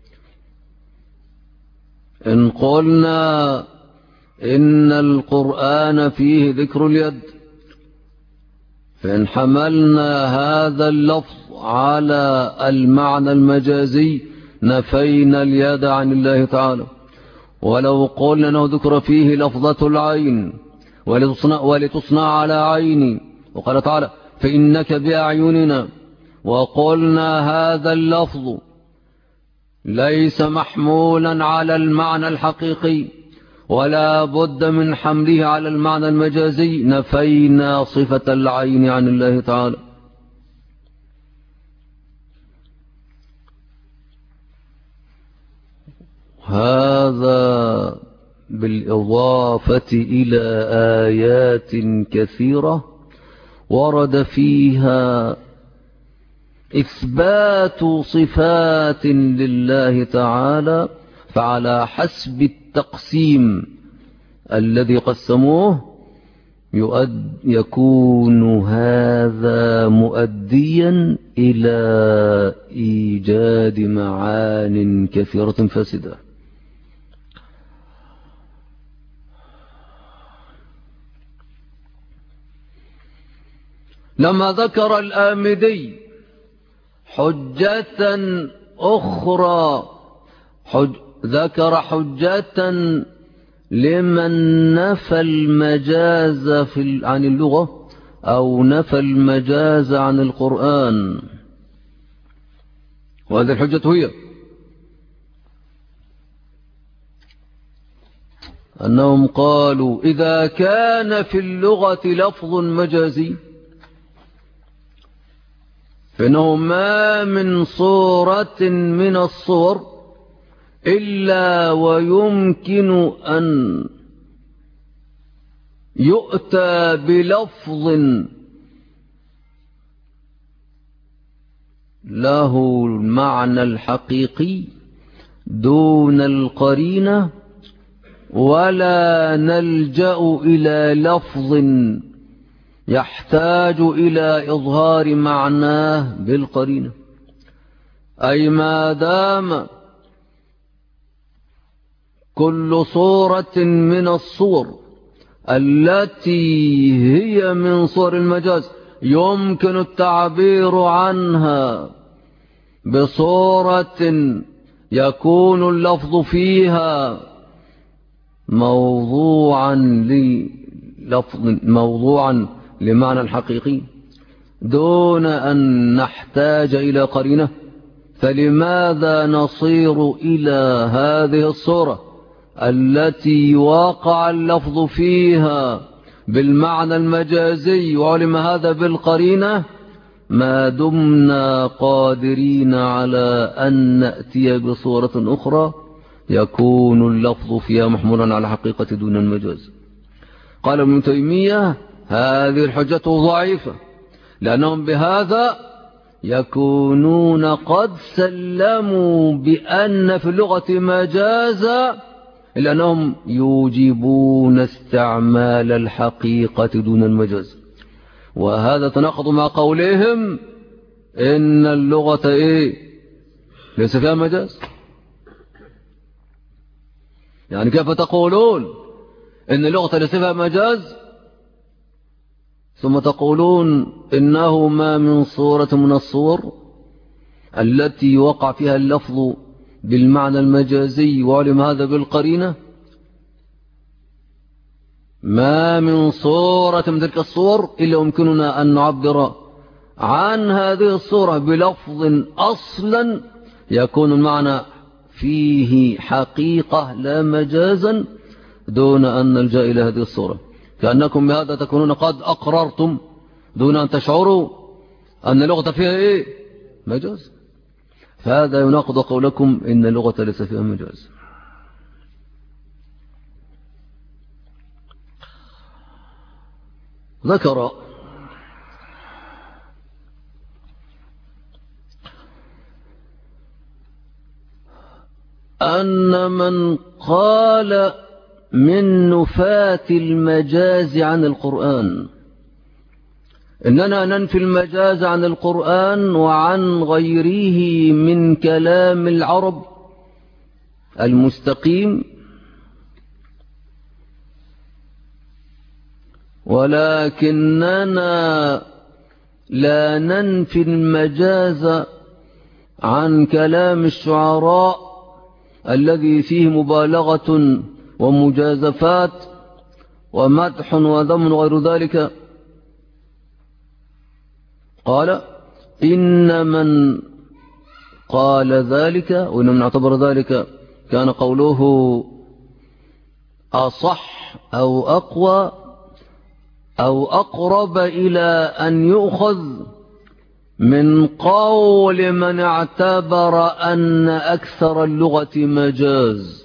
إن قلنا إن القرآن فيه ذكر اليد، فإن حملنا هذا اللفظ على المعنى المجازي نفينا اليد عن الله تعالى. ولو قلنا أنه ذكر فيه لفظة العين ولتصنع على عيني، وقال تعالى فإنك بأعيننا، وقلنا هذا اللفظ ليس محمولا على المعنى الحقيقي ولا بد من حمله على المعنى المجازي، نفينا صفة العين عن الله تعالى. هذا بالإضافة إلى آيات كثيرة ورد فيها إثبات صفات لله تعالى، فعلى حسب التقسيم الذي قسموه يكون هذا مؤديا إلى إيجاد معان كثيرة فاسدة. لما ذكر الآمدي حجة أخرى ذكر حجة لمن نفى المجاز عن اللغة أو نفى المجاز عن القرآن، وهذه الحجة هي أنهم قالوا إذا كان في اللغة لفظ مجازي فإنه ما من صورة من الصور إلا ويمكن أن يؤتى بلفظ له المعنى الحقيقي دون القرينة ولا نلجأ إلى لفظ يحتاج إلى إظهار معناه بالقرينة. أي ما دام كل صورة من الصور التي هي من صور المجاز يمكن التعبير عنها بصورة يكون اللفظ فيها موضوعا لمعنى الحقيقي دون أن نحتاج إلى قرينة، فلماذا نصير إلى هذه الصورة التي وقع اللفظ فيها بالمعنى المجازي وعلم هذا بالقرينة ما دمنا قادرين على أن نأتي بصورة أخرى يكون اللفظ فيها محمولا على حقيقة دون المجاز؟ قال ابن تيمية هذه الحجة ضعيفة، لأنهم بهذا يكونون قد سلموا بأن في اللغة مجازا، لأنهم يوجبون استعمال الحقيقة دون المجاز، وهذا تناقض مع قولهم إن اللغة ليس فيها مجاز. يعني كيف تقولون إن اللغة ليس فيها مجاز ثم تقولون إنه ما من صورة من الصور التي وقع فيها اللفظ بالمعنى المجازي وعلم هذا بالقرينة؟ ما من صورة من تلك الصور إلا يمكننا أن نعبر عن هذه الصورة بلفظ أصلا يكون المعنى فيه حقيقة لا مجازا دون أن نلجأ إلى هذه الصورة. كأنكم بهذا تكونون قد أقررتم دون أن تشعروا أن اللغة فيها مجاز، فهذا يناقض قولكم إن اللغة ليس فيها مجاز. ذكر أن من قال من نفاة المجاز عن القرآن إننا ننفي المجاز عن القرآن وعن غيره من كلام العرب المستقيم، ولكننا لا ننفي المجاز عن كلام الشعراء الذي فيه مبالغة ومجازفات ومدح وذم وغير ذلك. قال إن من قال ذلك وإن من اعتبر ذلك كان قوله أصح أو أقوى أو أقرب إلى أن يؤخذ من قول من اعتبر أن أكثر اللغة مجاز.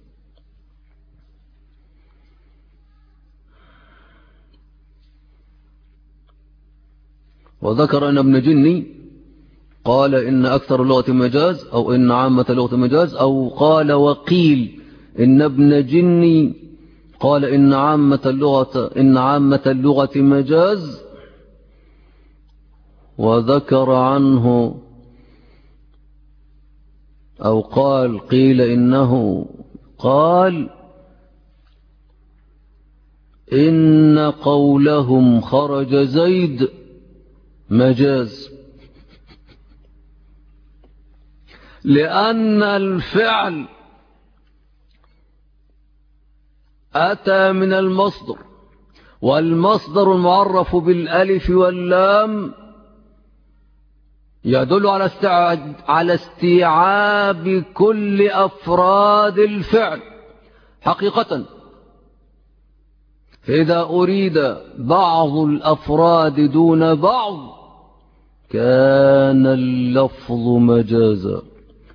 وذكر أن ابن جني قال إن أكثر اللغة مجاز أو إن عامة اللغة مجاز، أو قال وقيل إن ابن جني قال إن عامة اللغة مجاز. وذكر عنه أو قيل إنه قال إن قولهم خرج زيد مجاز، لأن الفعل أتى من المصدر، والمصدر المعرف بالألف واللام يدل على استيعاب كل أفراد الفعل حقيقة، فإذا أريد بعض الأفراد دون بعض كان اللفظ مجازا.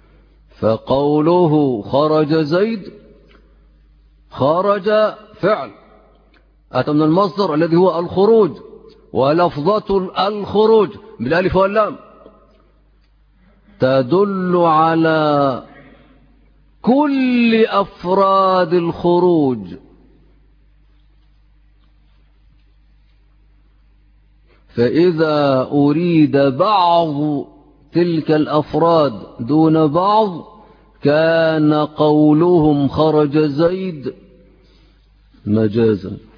فقوله خرج زيد خرج فعل أتى من المصدر الذي هو الخروج، ولفظة الخروج بالألف واللام تدل على كل أفراد الخروج. فإذا أريد بعض تلك الأفراد دون بعض كان قولهم خرج زيد مجازا.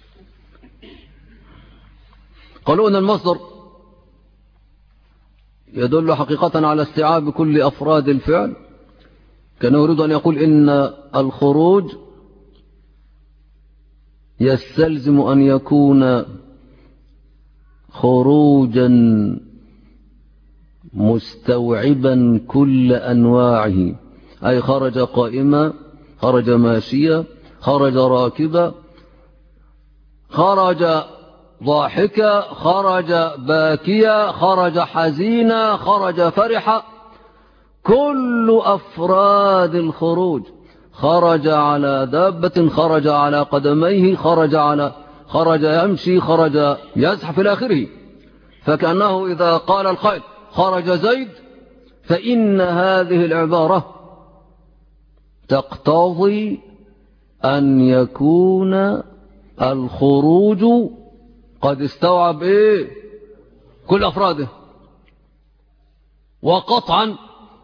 قالوا أن المصدر يدل حقيقة على استيعاب كل أفراد الفعل، كان يريد أن يقول إن الخروج يستلزم أن يكون خروجا مستوعبا كل أنواعه، أي خرج قائما، خرج ماشيا، خرج راكبا، خرج ضاحكا، خرج باكيا، خرج حزينا، خرج فرحا، كل أفراد الخروج. خرج على دابة، خرج على قدميه، خرج يمشي، خرج يزحف إلى آخره. فكأنه إذا قال القائل خرج زيد فإن هذه العبارة تقتضي أن يكون الخروج قد استوعب كل أفراده، وقطعا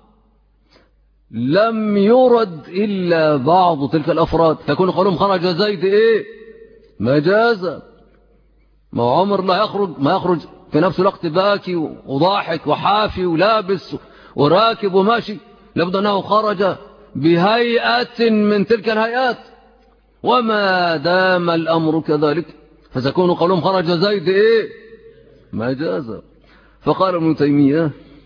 لم يرد إلا بعض تلك الأفراد، تكون قولهم خرج زيد مجازا. ما عمر ما يخرج في نفس الوقت باكي وضاحك وحافي ولابس وراكب وماشي، لابد أنه خرج بهيئة من تلك الهيئات. وما دام الأمر كذلك فسيكون قولهم خرج زيد مجازا. فقال ابن تيمية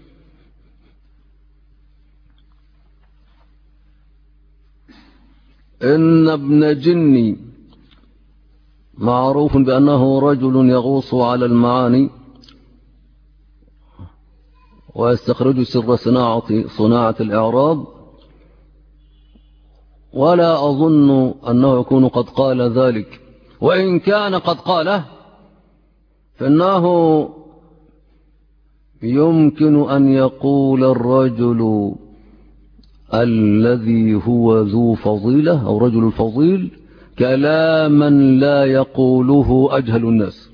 إن ابن جني معروف بأنه رجل يغوص على المعاني ويستخرج سر صناعة الإعراب، ولا أظن أنه يكون قد قال ذلك، وإن كان قد قاله فإنه يمكن أن يقول الرجل الذي هو ذو فضيلة أو رجل الفضيل كلاما لا يقوله أجهل الناس.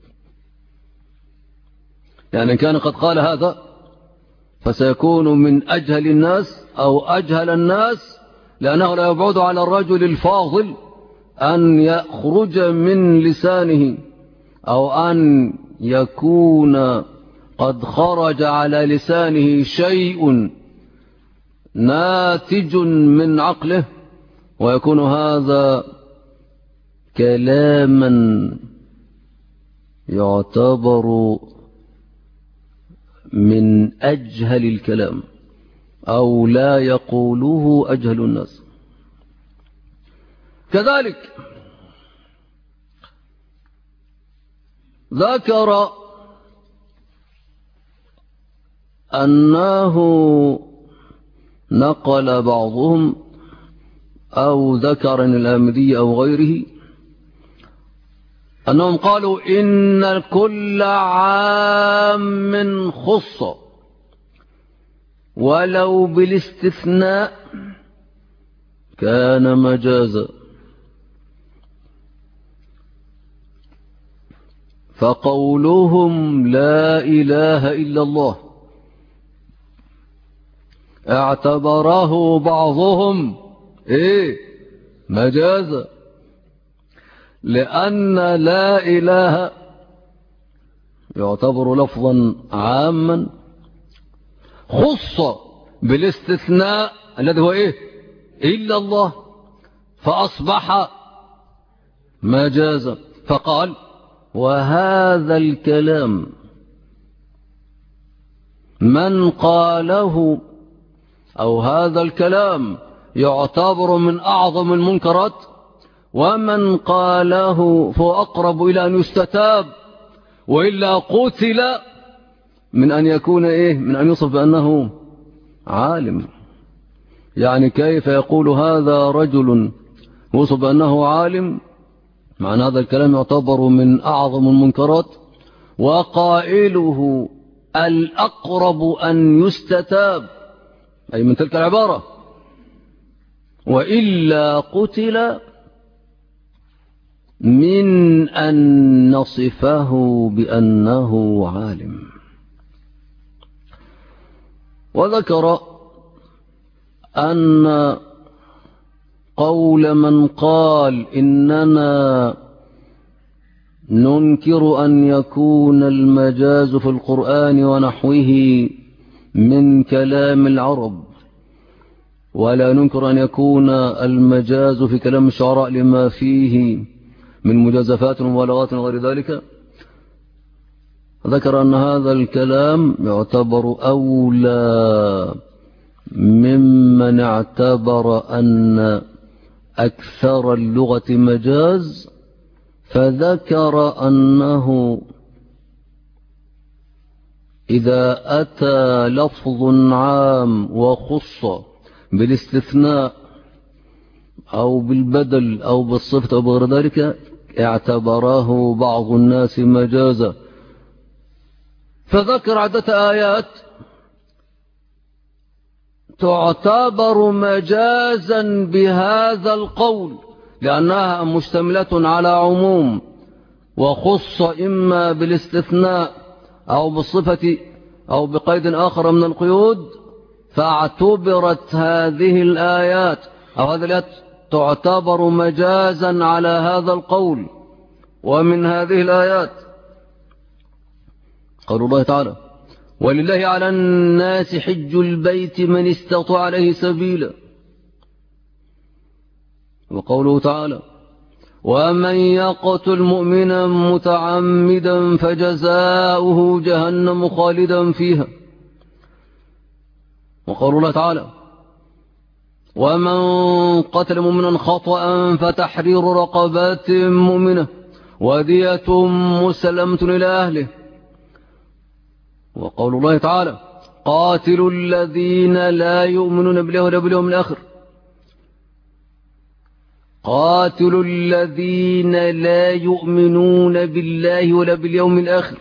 يعني كان قد قال هذا فسيكون من أجهل الناس أو أجهل الناس، لأنه لا يبعد على الرجل الفاضل أن يخرج من لسانه أو أن يكون قد خرج على لسانه شيء ناتج من عقله، ويكون هذا كلاما يعتبر من أجهل الكلام أو لا يقوله أجهل الناس. كذلك ذكر أنه نقل بعضهم أو ذكر الآمدي أو غيره أنهم قالوا إن كل عام خص ولو بالاستثناء كان مجازا. فقولهم لا إله إلا الله اعتبره بعضهم مجازا، لأن لا إله يعتبر لفظا عاما خص بالاستثناء الذي هو إلا الله، فأصبح مجازا. فقال وهذا الكلام من قاله أو هذا الكلام يعتبر من أعظم المنكرات، ومن قاله فهو أقرب إلى أن يستتاب، وإلا قتل من أن يكون من أن يوصف بأنه عالم. يعني كيف يقول هذا رجل يوصف بأنه عالم، معنى هذا الكلام يعتبر من أعظم المنكرات، وقائله الأقرب أن يستتاب، أي من تلك العبارة وإلا قتل من أن نصفه بأنه عالم. وذكر أن قول من قال إننا ننكر أن يكون المجاز في القرآن ونحوه من كلام العرب، ولا ننكر أن يكون المجاز في كلام الشعراء لما فيه من مجازفات ومبالغات وغير ذلك، ذكر أن هذا الكلام يعتبر أولى ممن اعتبر أن أكثر اللغة مجاز، فذكر أنه إذا أتى لفظ عام وخص بالاستثناء أو بالبدل أو بالصفة أو بغير ذلك اعتبره بعض الناس مجازا. فذكر عدة آيات تعتبر مجازا بهذا القول لأنها مشتملة على عموم وخص إما بالاستثناء أو بالصفة أو بقيد آخر من القيود، فاعتبرت هذه الآيات أو هذه الآيات تعتبر مجازا على هذا القول. ومن هذه الآيات قول الله تعالى: ولله على الناس حج البيت من استطاع عليه سبيلا. وقوله تعالى: ومن يقتل مؤمنا متعمدا فجزاؤه جهنم خالدا فيها. وقول الله تعالى: ومن قتل مؤمنا خطأ فتحرير رقبات مؤمنة ودية مسلمة إلى أهله. وقول الله تعالى: قاتلوا الذين لا يؤمنون بالله ولا باليوم الآخر. قاتلوا الذين لا يؤمنون بالله ولا باليوم الآخر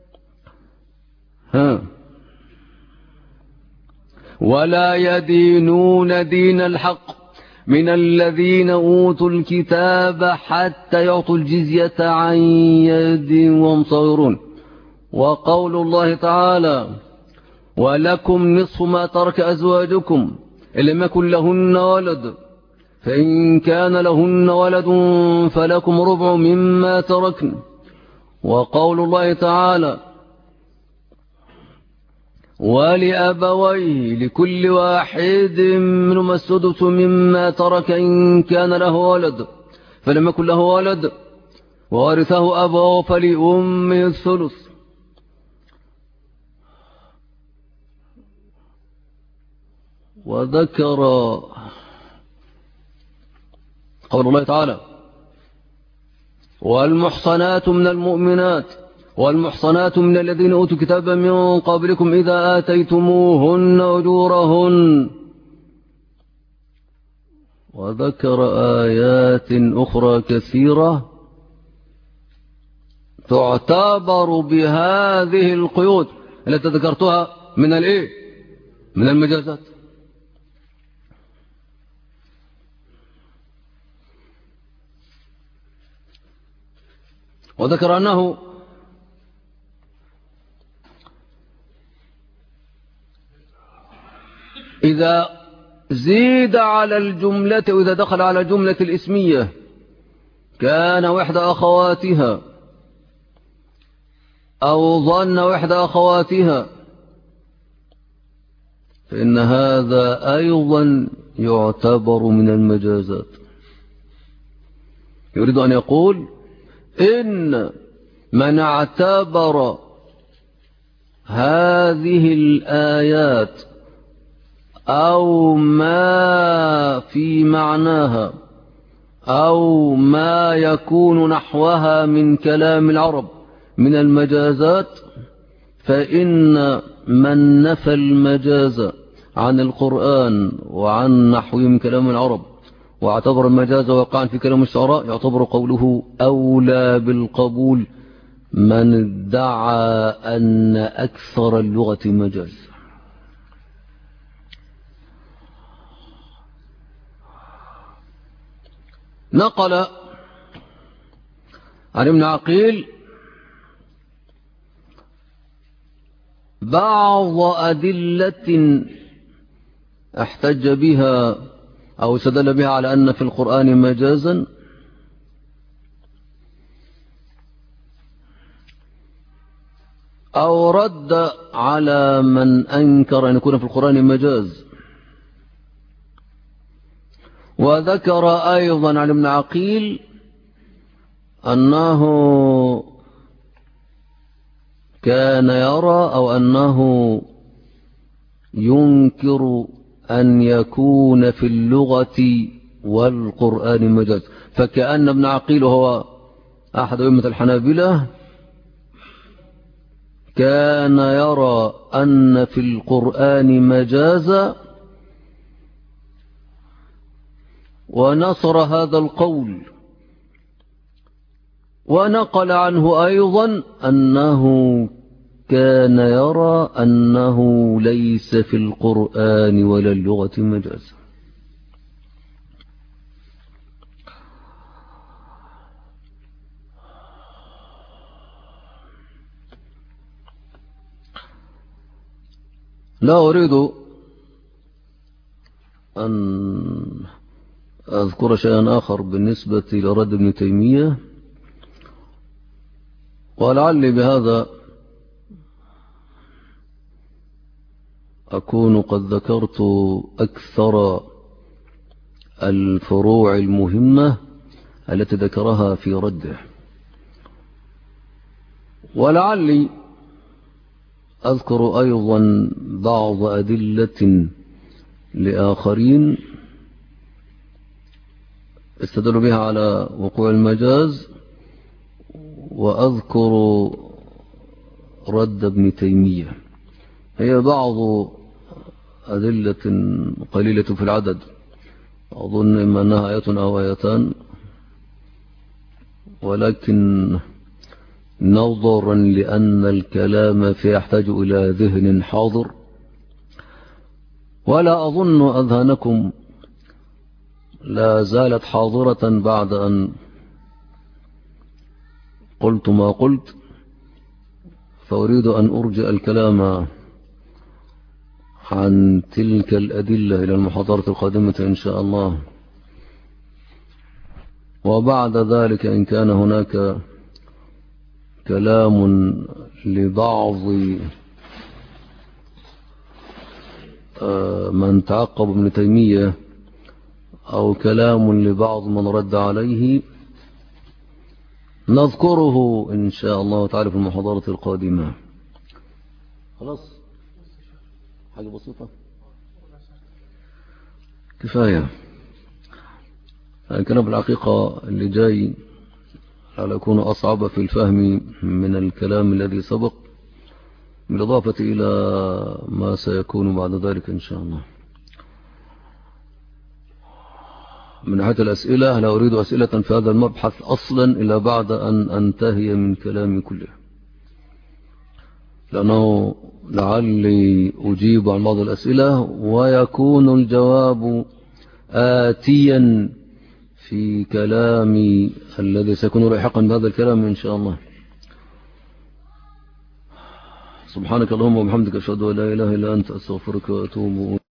ولا يدينون دين الحق من الذين أوتوا الكتاب حتى يعطوا الجزية عن يد وهم صاغرون. وقول الله تعالى: ولكم نصف ما ترك أزواجكم إن لم يكن لهن ولد فإن كان لهن ولد فلكم ربع مما تركن. وقول الله تعالى: ولأبويه لكل واحد منهما السدس مما ترك إن كان له ولد فلم يكن له ولد وورثه أبوه فلأمه الثلث. وذكر قول الله تعالى: والمحصنات من المؤمنات والمحصنات من الذين أوتوا الكتاب من قبلكم إذا آتيتموهن أجورهن. وذكر آيات أخرى كثيرة تعتبر بهذه القيود التي ذكرتها من من المجازات. وذكر أنه إذا زيد على الجملة وإذا دخل على جملة الإسمية كان وحدى أخواتها أو ظن وحدى أخواتها فإن هذا أيضا يعتبر من المجازات. يريد أن يقول إن من اعتبر هذه الآيات أو ما في معناها أو ما يكون نحوها من كلام العرب من المجازات، فإن من نفى المجاز عن القرآن وعن نحوه من كلام العرب واعتبر المجاز وقعا في كلام الشعراء يعتبر قوله أولى بالقبول من ادعى أن أكثر اللغة مجاز. نقل عن ابن عقيل بعض أدلة احتج بها أو استدل بها على أن في القرآن مجازا، أو رد على من أنكر أن يكون في القرآن مجاز. وذكر أيضا عن ابن عقيل أنه كان يرى أو أنه ينكر أن يكون في اللغة والقرآن مجاز، فكأن ابن عقيل هو أحد أئمة الحنابلة كان يرى أن في القرآن مجازا، ونصر هذا القول، ونقل عنه أيضا أنه كان يرى أنه ليس في القرآن ولا اللغة مجاز. لا أريد أن أذكر شيئا آخر بالنسبة لرد ابن تيمية، ولعلي بهذا أكون قد ذكرت أكثر الفروع المهمة التي ذكرها في رده، ولعلي أذكر أيضا بعض أدلة لآخرين استدلوا بها على وقوع المجاز، وأذكر رد ابن تيمية. هي بعض أدلة قليلة في العدد، أظن إما أنها آية أو آيتان، ولكن نظرا لأن الكلام فيه يحتاج إلى ذهن حاضر، ولا أظن أذهانكم لا زالت حاضرة بعد أن قلت ما قلت، فأريد أن أرجع الكلام عن تلك الأدلة إلى المحاضرة القادمة إن شاء الله. وبعد ذلك إن كان هناك كلام لبعض من تعقب ابن تيمية أو كلام لبعض من رد عليه نذكره إن شاء الله تعالى في المحاضرة القادمة. خلاص، حاجة بسيطة كفاية. الكلام بالحقيقة اللي جاي على يكون أصعب في الفهم من الكلام الذي سبق، بالإضافة إلى ما سيكون بعد ذلك إن شاء الله. من ناحية الأسئلة لا أريد أسئلة في هذا المبحث أصلا إلا بعد أن أنتهي من كلامي كله، لأنه لعلي أجيب عن بعض الأسئلة ويكون الجواب آتيا في كلامي الذي سيكون لاحقا بهذا الكلام إن شاء الله. سبحانك اللهم وبحمدك أشهد أن لا إله إلا أنت أستغفرك وأتوب